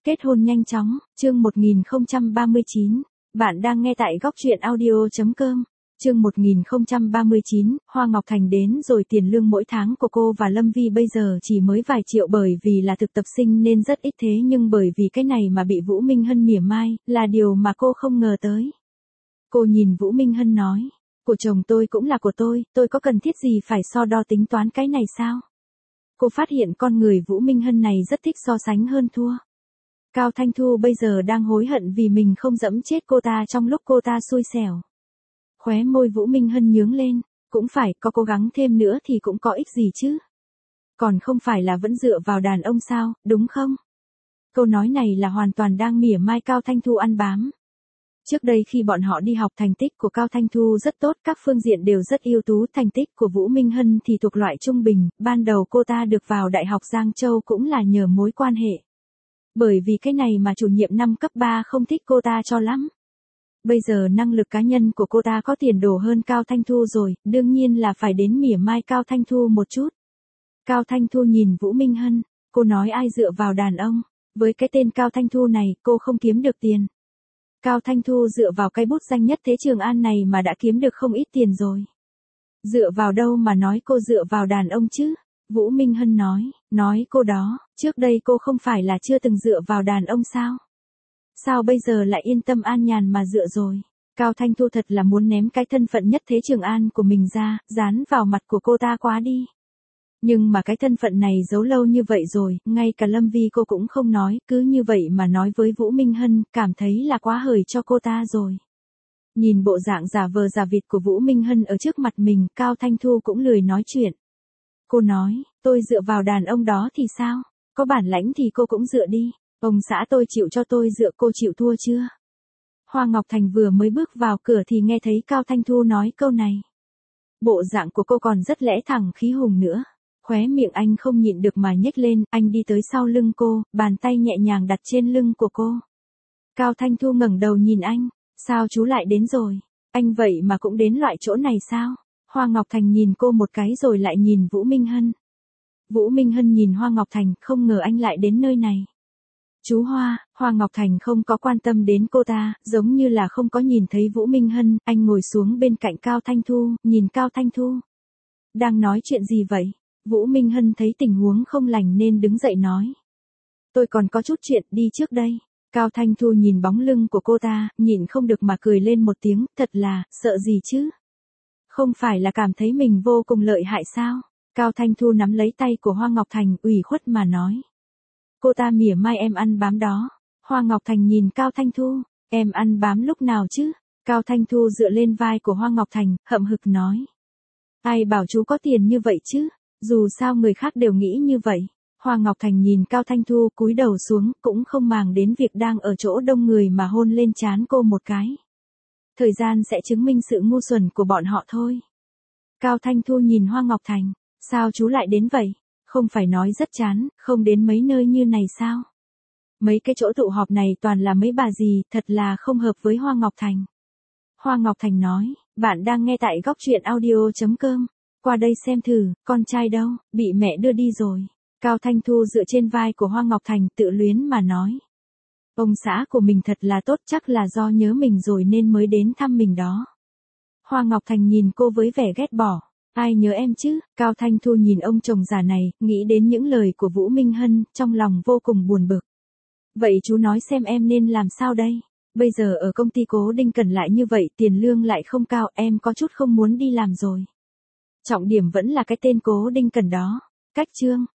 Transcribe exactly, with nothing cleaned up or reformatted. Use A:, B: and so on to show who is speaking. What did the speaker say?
A: Kết hôn nhanh chóng, chương một nghìn không trăm ba mươi chín. Bạn đang nghe tại góc truyện audio chấm com. Chương một nghìn không trăm ba mươi chín, Hoa Ngọc Thành đến rồi. Tiền lương mỗi tháng của cô và Lâm Vi bây giờ chỉ mới vài triệu, bởi vì là thực tập sinh nên rất ít, thế nhưng bởi vì cái này mà bị Vũ Minh Hân mỉa mai, là điều mà cô không ngờ tới. Cô nhìn Vũ Minh Hân nói, của chồng tôi cũng là của tôi, tôi có cần thiết gì phải so đo tính toán cái này sao? Cô phát hiện con người Vũ Minh Hân này rất thích so sánh hơn thua. Cao Thanh Thu bây giờ đang hối hận vì mình không giẫm chết cô ta trong lúc cô ta xui xẻo. Khóe môi Vũ Minh Hân nhướng lên, cũng phải, có cố gắng thêm nữa thì cũng có ích gì chứ. Còn không phải là vẫn dựa vào đàn ông sao, đúng không? Câu nói này là hoàn toàn đang mỉa mai Cao Thanh Thu ăn bám. Trước đây khi bọn họ đi học, thành tích của Cao Thanh Thu rất tốt, các phương diện đều rất ưu tú, thành tích của Vũ Minh Hân thì thuộc loại trung bình, ban đầu cô ta được vào Đại học Giang Châu cũng là nhờ mối quan hệ. Bởi vì cái này mà chủ nhiệm năm cấp ba không thích cô ta cho lắm. Bây giờ năng lực cá nhân của cô ta có tiền đồ hơn Cao Thanh Thu rồi, đương nhiên là phải đến mỉa mai Cao Thanh Thu một chút. Cao Thanh Thu nhìn Vũ Minh Hân, cô nói ai dựa vào đàn ông, với cái tên Cao Thanh Thu này cô không kiếm được tiền. Cao Thanh Thu dựa vào cái bút danh nhất Thế Trường An này mà đã kiếm được không ít tiền rồi. Dựa vào đâu mà nói cô dựa vào đàn ông chứ? Vũ Minh Hân nói, nói cô đó, trước đây cô không phải là chưa từng dựa vào đàn ông sao? Sao bây giờ lại yên tâm an nhàn mà dựa rồi? Cao Thanh Thu thật là muốn ném cái thân phận nhất Thế Trường An của mình ra, dán vào mặt của cô ta quá đi. Nhưng mà cái thân phận này giấu lâu như vậy rồi, ngay cả Lâm Vi cô cũng không nói, cứ như vậy mà nói với Vũ Minh Hân, cảm thấy là quá hời cho cô ta rồi. Nhìn bộ dạng giả vờ giả vịt của Vũ Minh Hân ở trước mặt mình, Cao Thanh Thu cũng lười nói chuyện. Cô nói, tôi dựa vào đàn ông đó thì sao? Có bản lãnh thì cô cũng dựa đi. Ông xã tôi chịu cho tôi dựa, cô chịu thua chưa? Hoa Ngọc Thành vừa mới bước vào cửa thì nghe thấy Cao Thanh Thu nói câu này. Bộ dạng của cô còn rất lẽ thẳng khí hùng nữa. Khóe miệng anh không nhịn được mà nhếch lên, anh đi tới sau lưng cô, bàn tay nhẹ nhàng đặt trên lưng của cô. Cao Thanh Thu ngẩng đầu nhìn anh, sao chú lại đến rồi? Anh vậy mà cũng đến loại chỗ này sao? Hoa Ngọc Thành nhìn cô một cái rồi lại nhìn Vũ Minh Hân. Vũ Minh Hân nhìn Hoa Ngọc Thành, không ngờ anh lại đến nơi này. Chú Hoa, Hoa Ngọc Thành không có quan tâm đến cô ta, giống như là không có nhìn thấy Vũ Minh Hân, anh ngồi xuống bên cạnh Cao Thanh Thu, nhìn Cao Thanh Thu. Đang nói chuyện gì vậy? Vũ Minh Hân thấy tình huống không lành nên đứng dậy nói. Tôi còn có chút chuyện, đi trước đây. Cao Thanh Thu nhìn bóng lưng của cô ta, nhịn không được mà cười lên một tiếng, thật là, sợ gì chứ? Không phải là cảm thấy mình vô cùng lợi hại sao? Cao Thanh Thu nắm lấy tay của Hoa Ngọc Thành, ủy khuất mà nói. Cô ta mỉa mai em ăn bám đó. Hoa Ngọc Thành nhìn Cao Thanh Thu, em ăn bám lúc nào chứ? Cao Thanh Thu dựa lên vai của Hoa Ngọc Thành, hậm hực nói. Ai bảo chú có tiền như vậy chứ? Dù sao người khác đều nghĩ như vậy. Hoa Ngọc Thành nhìn Cao Thanh Thu cúi đầu xuống, cũng không màng đến việc đang ở chỗ đông người mà hôn lên trán cô một cái. Thời gian sẽ chứng minh sự ngu xuẩn của bọn họ thôi. Cao Thanh Thu nhìn Hoa Ngọc Thành, sao chú lại đến vậy? Không phải nói rất chán, không đến mấy nơi như này sao? Mấy cái chỗ tụ họp này toàn là mấy bà gì, thật là không hợp với Hoa Ngọc Thành. Hoa Ngọc Thành nói, bạn đang nghe tại góc truyện audio chấm com. Qua đây xem thử, con trai đâu, bị mẹ đưa đi rồi. Cao Thanh Thu dựa trên vai của Hoa Ngọc Thành tự luyến mà nói. Ông xã của mình thật là tốt, chắc là do nhớ mình rồi nên mới đến thăm mình đó. Hoa Ngọc Thành nhìn cô với vẻ ghét bỏ. Ai nhớ em chứ? Cao Thanh Thu nhìn ông chồng già này, nghĩ đến những lời của Vũ Minh Hân, trong lòng vô cùng buồn bực. Vậy chú nói xem em nên làm sao đây? Bây giờ ở công ty Cố Đinh Cẩn lại như vậy, tiền lương lại không cao, em có chút không muốn đi làm rồi. Trọng điểm vẫn là cái tên Cố Đinh Cẩn đó. Cách chương.